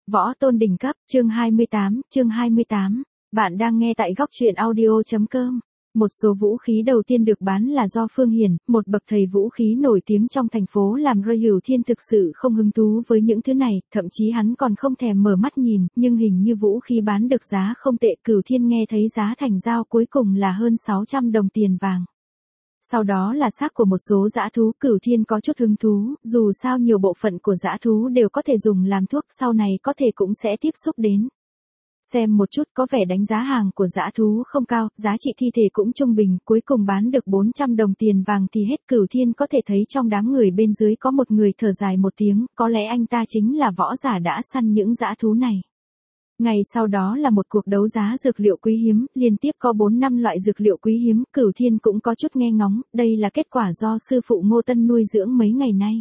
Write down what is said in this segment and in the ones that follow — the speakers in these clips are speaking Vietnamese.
Võ tôn đỉnh cấp, chương 28. Bạn đang nghe tại góc truyện audio.com. Một số vũ khí đầu tiên được bán là do Phương Hiền, một bậc thầy vũ khí nổi tiếng trong thành phố làm Cửu Thiên thực sự không hứng thú với những thứ này, thậm chí hắn còn không thèm mở mắt nhìn, nhưng hình như vũ khí bán được giá không tệ. Cửu Thiên nghe thấy giá thành giao cuối cùng là hơn 600 đồng tiền vàng. Sau đó là xác của một số dã thú. Cửu Thiên có chút hứng thú, dù sao nhiều bộ phận của dã thú đều có thể dùng làm thuốc, sau này có thể cũng sẽ tiếp xúc đến. Xem một chút, có vẻ đánh giá hàng của dã thú không cao, giá trị thi thể cũng trung bình, cuối cùng bán được 400 đồng tiền vàng thì hết. Cửu Thiên có thể thấy trong đám người bên dưới có một người thở dài một tiếng, có lẽ anh ta chính là võ giả đã săn những dã thú này. Ngày sau đó là một cuộc đấu giá dược liệu quý hiếm, liên tiếp có 4-5 loại dược liệu quý hiếm. Cửu Thiên cũng có chút nghe ngóng, đây là kết quả do sư phụ Ngô Tân nuôi dưỡng mấy ngày nay.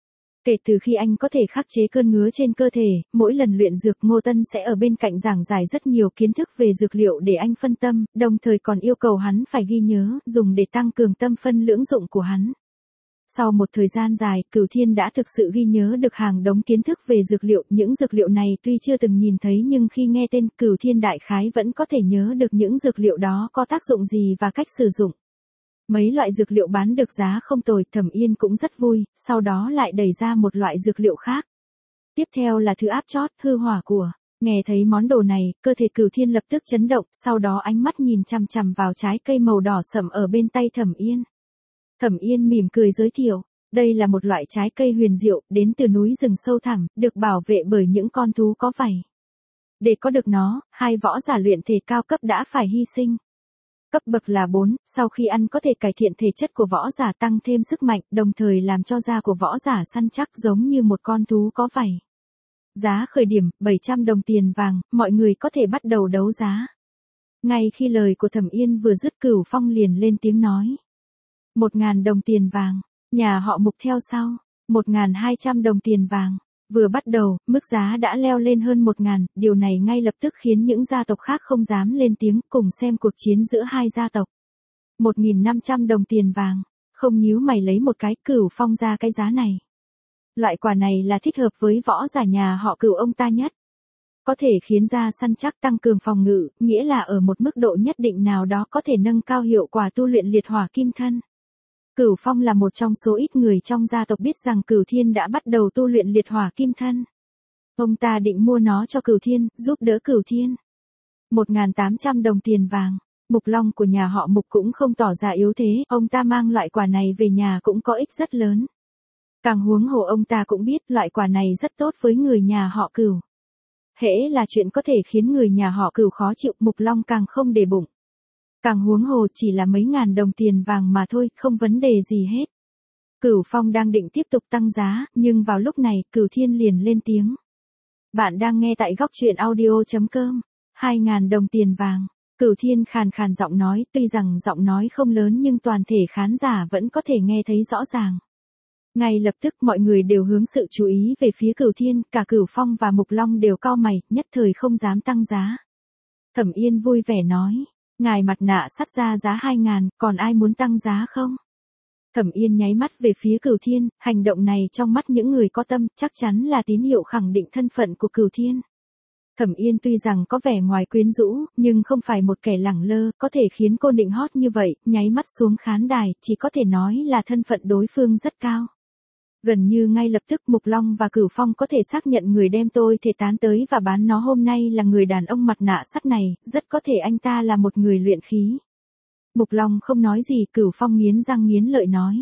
Kể từ khi anh có thể khắc chế cơn ngứa trên cơ thể, mỗi lần luyện dược Ngô Tân sẽ ở bên cạnh giảng giải rất nhiều kiến thức về dược liệu để anh phân tâm, đồng thời còn yêu cầu hắn phải ghi nhớ, dùng để tăng cường tâm phân lưỡng dụng của hắn. Sau một thời gian dài, Cửu Thiên đã thực sự ghi nhớ được hàng đống kiến thức về dược liệu. Những dược liệu này tuy chưa từng nhìn thấy nhưng khi nghe tên, Cửu Thiên đại khái vẫn có thể nhớ được những dược liệu đó có tác dụng gì và cách sử dụng. Mấy loại dược liệu bán được giá không tồi, Thẩm Yên cũng rất vui, sau đó lại đẩy ra một loại dược liệu khác. Tiếp theo là thứ áp chót, hư hỏa của. Nghe thấy món đồ này, cơ thể Cửu Thiên lập tức chấn động, sau đó ánh mắt nhìn chằm chằm vào trái cây màu đỏ sẫm ở bên tay Thẩm Yên. Thẩm Yên mỉm cười giới thiệu, đây là một loại trái cây huyền diệu, đến từ núi rừng sâu thẳm, được bảo vệ bởi những con thú có vảy. Để có được nó, hai võ giả luyện thể cao cấp đã phải hy sinh. Cấp bậc là 4, sau khi ăn có thể cải thiện thể chất của võ giả, tăng thêm sức mạnh, đồng thời làm cho da của võ giả săn chắc giống như một con thú có vảy. Giá khởi điểm, 700 đồng tiền vàng, mọi người có thể bắt đầu đấu giá. Ngay khi lời của Thẩm Yên vừa dứt, Cửu Phong liền lên tiếng nói. 1.000 đồng tiền vàng, nhà họ Mục theo sau, 1.200 đồng tiền vàng. Vừa bắt đầu, mức giá đã leo lên hơn 1.000, điều này ngay lập tức khiến những gia tộc khác không dám lên tiếng, cùng xem cuộc chiến giữa hai gia tộc. 1.500 đồng tiền vàng, không nhíu mày lấy một cái. Cửu Phong ra cái giá này. Loại quả này là thích hợp với võ giả nhà họ Cửu ông ta nhất. Có thể khiến da săn chắc, tăng cường phòng ngự, nghĩa là ở một mức độ nhất định nào đó có thể nâng cao hiệu quả tu luyện liệt hỏa kim thân. Cửu Phong là một trong số ít người trong gia tộc biết rằng Cửu Thiên đã bắt đầu tu luyện liệt hỏa kim thân. Ông ta định mua nó cho Cửu Thiên, giúp đỡ Cửu Thiên. 1.800 đồng tiền vàng. Mục Long của nhà họ Mục cũng không tỏ ra yếu thế, ông ta mang loại quả này về nhà cũng có ích rất lớn. Càng huống hồ ông ta cũng biết loại quả này rất tốt với người nhà họ Cửu. Hễ là chuyện có thể khiến người nhà họ Cửu khó chịu, Mục Long càng không để bụng. Càng huống hồ chỉ là mấy ngàn đồng tiền vàng mà thôi, không vấn đề gì hết. Cửu Phong đang định tiếp tục tăng giá, nhưng vào lúc này, Cửu Thiên liền lên tiếng. Bạn đang nghe tại góc truyện audio.com. 2.000 đồng tiền vàng. Cửu Thiên khàn khàn giọng nói, tuy rằng giọng nói không lớn nhưng toàn thể khán giả vẫn có thể nghe thấy rõ ràng. Ngay lập tức mọi người đều hướng sự chú ý về phía Cửu Thiên, cả Cửu Phong và Mục Long đều cau mày, nhất thời không dám tăng giá. Thẩm Yên vui vẻ nói. Ngài mặt nạ sắt ra giá 2.000, còn ai muốn tăng giá không? Thẩm Yên nháy mắt về phía Cửu Thiên, hành động này trong mắt những người có tâm, chắc chắn là tín hiệu khẳng định thân phận của Cửu Thiên. Thẩm Yên tuy rằng có vẻ ngoài quyến rũ, nhưng không phải một kẻ lẳng lơ, có thể khiến cô nịnh hót như vậy, nháy mắt xuống khán đài, chỉ có thể nói là thân phận đối phương rất cao. Gần như ngay lập tức Mục Long và Cửu Phong có thể xác nhận người đem tôi thể tán tới và bán nó hôm nay là người đàn ông mặt nạ sắt này, rất có thể anh ta là một người luyện khí. Mục Long không nói gì, Cửu Phong nghiến răng nghiến lợi nói.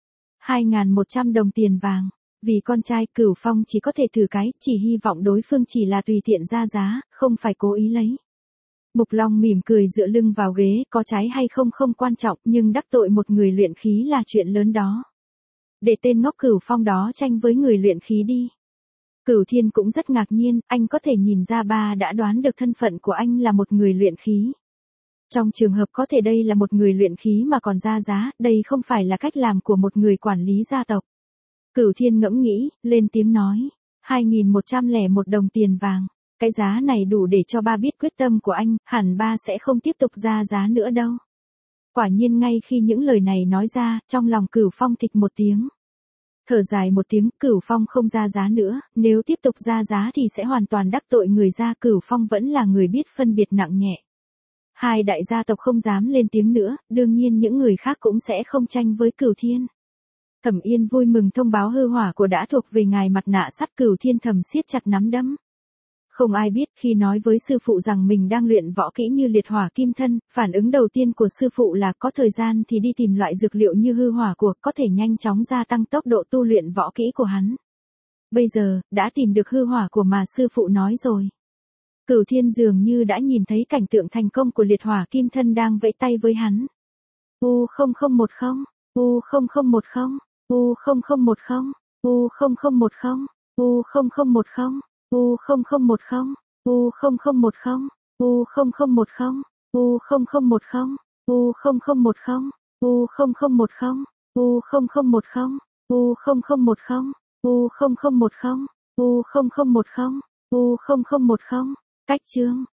2.100 đồng tiền vàng. Vì con trai, Cửu Phong chỉ có thể thử cái, chỉ hy vọng đối phương chỉ là tùy tiện ra giá, không phải cố ý lấy. Mục Long mỉm cười dựa lưng vào ghế, có trái hay không không quan trọng, nhưng đắc tội một người luyện khí là chuyện lớn đó. Để tên ngốc Cửu Phong đó tranh với người luyện khí đi. Cửu Thiên cũng rất ngạc nhiên, anh có thể nhìn ra ba đã đoán được thân phận của anh là một người luyện khí. Trong trường hợp có thể đây là một người luyện khí mà còn ra giá, đây không phải là cách làm của một người quản lý gia tộc. Cửu Thiên ngẫm nghĩ, lên tiếng nói, 2.101 đồng tiền vàng, cái giá này đủ để cho ba biết quyết tâm của anh, hẳn ba sẽ không tiếp tục ra giá nữa đâu. Quả nhiên ngay khi những lời này nói ra, trong lòng Cửu Phong thịch một tiếng. Thở dài một tiếng, Cửu Phong không ra giá nữa, nếu tiếp tục ra giá thì sẽ hoàn toàn đắc tội người ra. Cửu Phong vẫn là người biết phân biệt nặng nhẹ. Hai đại gia tộc không dám lên tiếng nữa, đương nhiên những người khác cũng sẽ không tranh với Cửu Thiên. Thẩm Yên vui mừng thông báo hư hỏa của đã thuộc về ngài mặt nạ sắt. Cửu Thiên thầm siết chặt nắm đấm. Không ai biết khi nói với sư phụ rằng mình đang luyện võ kỹ như liệt hỏa kim thân, phản ứng đầu tiên của sư phụ là có thời gian thì đi tìm loại dược liệu như hư hỏa của, có thể nhanh chóng gia tăng tốc độ tu luyện võ kỹ của hắn. Bây giờ, đã tìm được hư hỏa của mà sư phụ nói rồi. Cửu Thiên dường như đã nhìn thấy cảnh tượng thành công của liệt hỏa kim thân đang vẫy tay với hắn. U0010, U0010, U0010, U0010, U0010. U0010, U0010, U0010, U0010, U0010, U0010, U0010, U0010, U0010, U0010, U0010. Cách chương